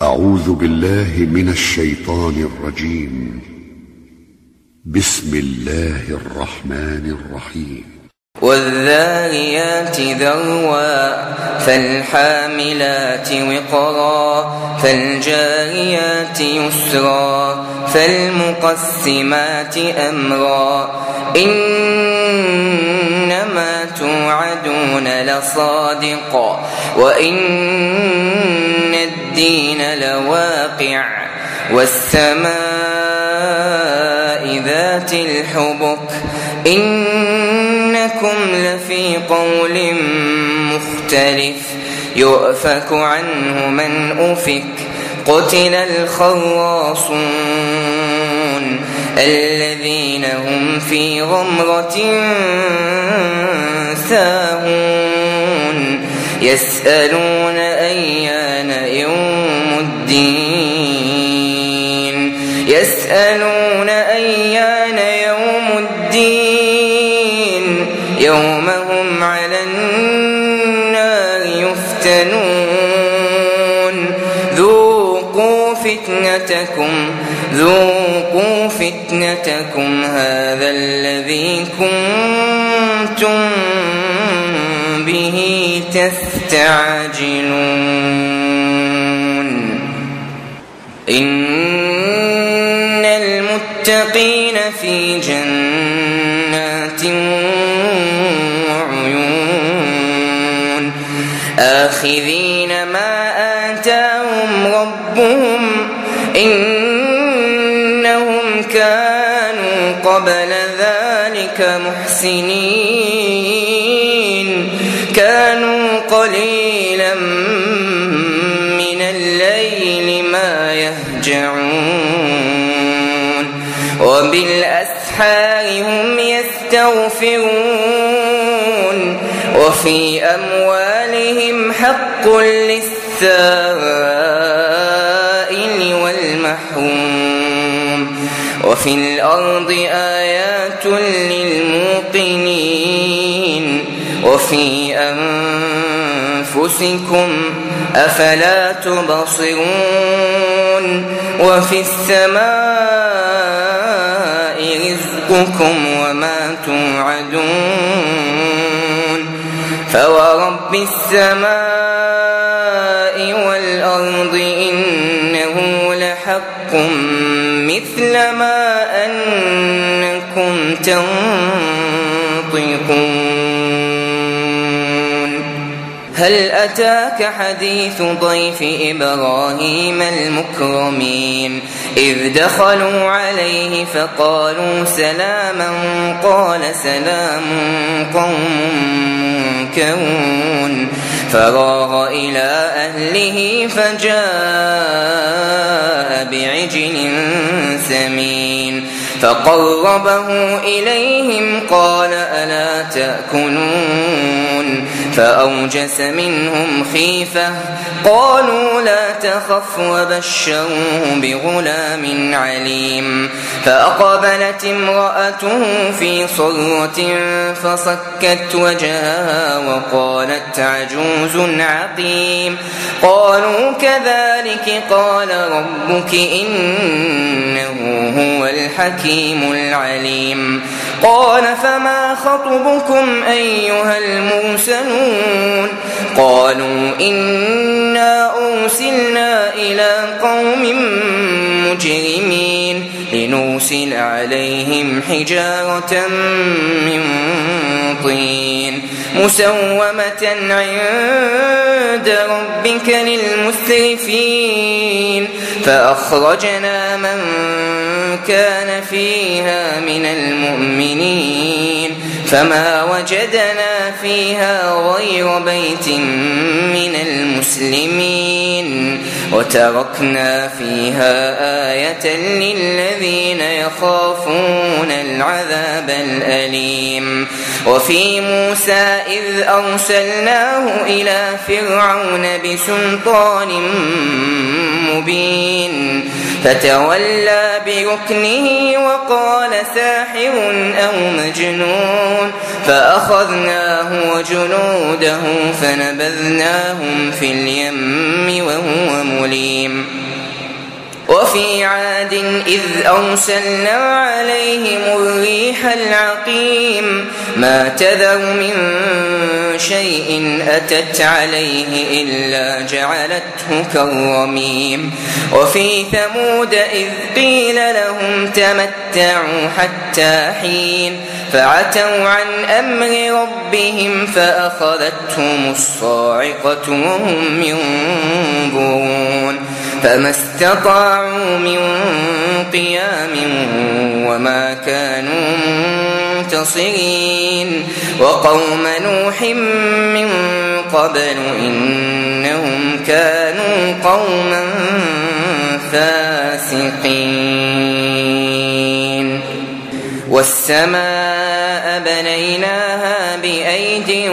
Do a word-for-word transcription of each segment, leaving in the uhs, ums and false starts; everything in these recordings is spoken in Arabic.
أعوذ بالله من الشيطان الرجيم. بسم الله الرحمن الرحيم. والذاريات ذروا فالحاملات وقرا فالجاريات يسرا فالمقسمات أمرا إنما توعدون لصادق وإن الدين لواقع والسماء ذات الحبك إنكم لفي قول مختلف يؤفك عنه من أفك قتل الخراصون الذين هم في غمرة ساهون يسألون أيان يوم الدين يسألون أيان يوم الدين يوم هم على النار يفتنون ذوقوا فتنتكم ذوقوا فتنتكم هذا الذي كنتم به تستعجلون إن المتقين في جنات وعيون آخذين ما آتاهم ربهم إنهم كانوا قبل ذلك محسنين كانوا قليلا من الليل ما يهجعون وبالأسحار هم يستغفرون وفي أموالهم حق للسائل والمحروم وفي الأرض آيات للموقنين وفي أنفسكم أفلا تبصرون وفي السماء رزقكم وما توعدون فورب السماء والأرض إنه لحق مثل ما أنكم تنطقون هل أتاك حديث ضيف إبراهيم المكرمين إذ دخلوا عليه فقالوا سلاما قال سلام قوم منكرون فراغ إلى أهله فجاء بعجل سمين فقربه إليهم قال ألا تأكلون فأوجس منهم خيفة قالوا لا تخف وبشروه بغلام عليم فأقبلت امرأته في صرة فصكت وجهها وقالت عجوز عقيم قالوا كذلك قال ربك إنه هو الحكيم العليم قال فما خطبكم أيها المرسلون قالوا إنا أرسلنا إلى قوم مجرمين لنرسل عليهم حجارة من طين مسومة عند ربك للمسرفين فأخرجنا من كان فيها من المؤمنين فما وجدنا فيها غير بيت من المسلمين وتركنا فيها آية للذين يخافون العذاب الأليم وفي موسى إذ أرسلناه إلى فرعون بسلطان مبين فتولى بركنه وقال ساحر أو مجنون فأخذناه وجنوده فنبذناهم في اليم وهو مليم. وفي عاد إذ أرسلنا عليهم الريح العقيم ما تذر من شيء أتت عليه إلا جعلته كالرميم. وفي ثمود إذ قيل لهم تمتعوا حتى حين فعتوا عن أمر ربهم فأخذتهم الصاعقة وهم ينظرون فما استطاعوا من قيام وما كانوا منتصرين. وقوم نوح من قبل إنهم كانوا قوما فاسقين. والسماء بنيناها بأيد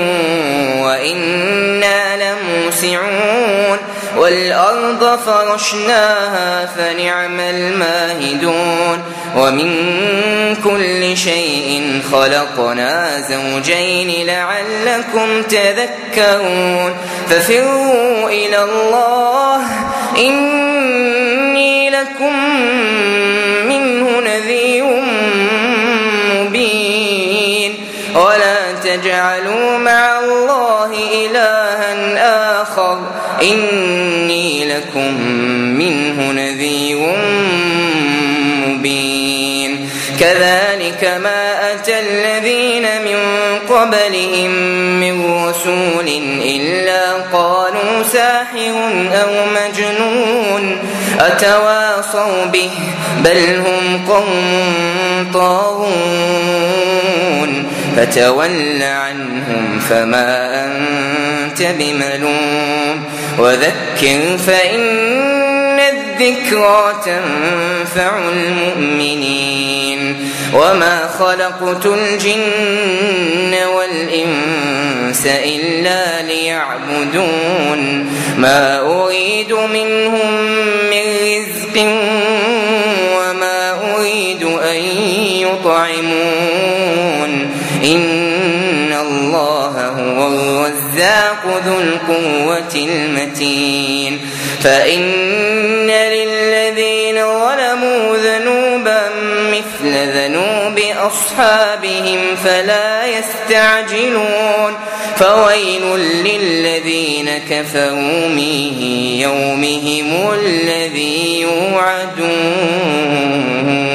وإنا لموسعون والأرض فرشناها فنعم الماهدون. ومن كل شيء خلقنا زوجين لعلكم تذكرون. ففروا إلى الله إني لكم منه نذير مبين. ولا تجعلوا مع الله إلها آخر إني لكم منه نذير مبين. كذلك ما أتى الذين من قبلهم من رسول إلا قالوا ساحر أو مجنون أتواصوا به بل هم قوم طاغون. فتول عنهم فما أنت بملوم وذكر فإن الذكرى تنفع المؤمنين. وما خلقت الجن والإنس إلا ليعبدون ما أريد منهم من رزق وما أريد أن يطعمون إن الله هو الرزاق ذو القوة المتين. فإن للذين ظلموا ذنوبا مثل ذنوب أصحابهم فلا يستعجلون. فويل للذين كفروا من يومهم الذي يوعدون.